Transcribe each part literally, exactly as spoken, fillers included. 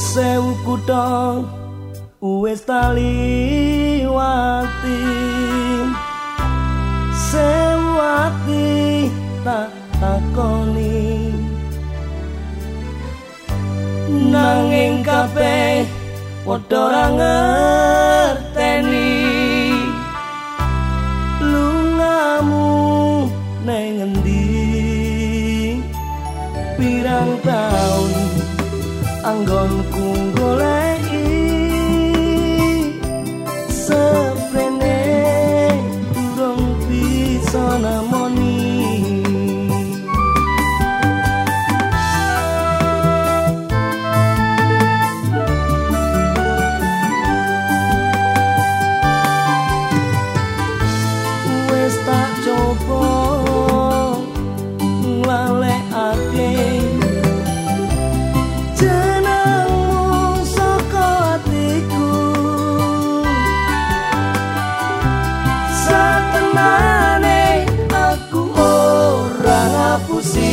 sewu kutha wis taliwati, sewu ati tak takoni, nanging kabeh padha ora ngerteni lungamu nang endi. Pirang taun anggonku goleki seprene durung bisa namoni. Wis tak coba nglalekake jenengmu saka atiku, satemane aku ora ngapusi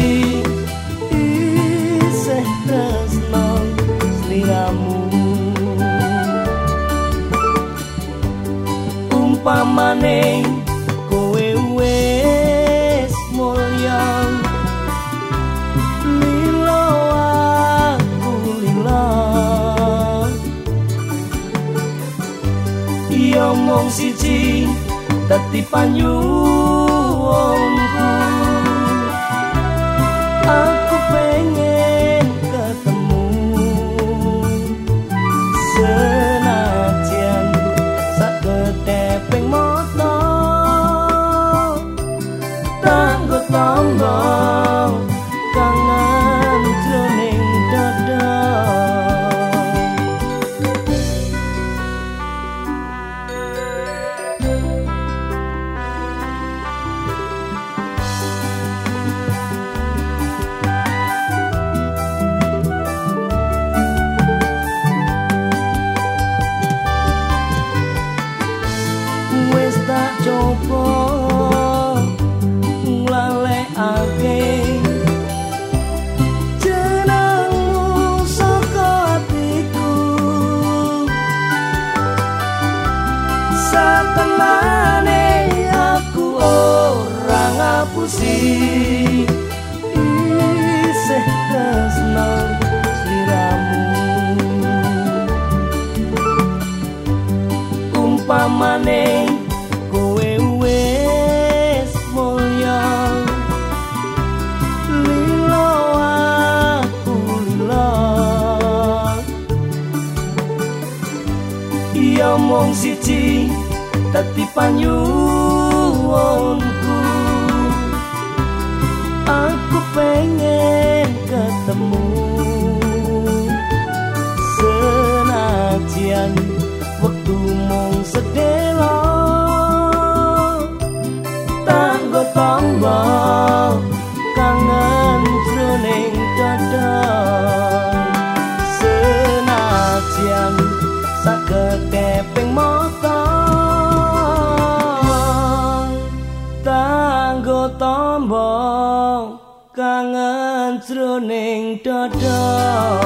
isih tresno sliramu. Umpamane kowe wis mulya, lilo aku lilo, iya mung siji dadi panyuwunku. Aku pengen ketemu senajan sak keteping mata, tanggo tanggo kangen jroning dada. Wis tak coba nglalekake jenengmu saka atiku, satemane aku ora ngapusi isih tresno sliramu. Umpamane kowe wis mulya, lilo aku lilo, iya mung siji dadi panyuwunku. Aku pengen ketemu senajan wektu mung sedelo, tanggo tanggo kangen jroning dada. Senajan sak keteping mata, tanggo tanggo kangen jroning dada.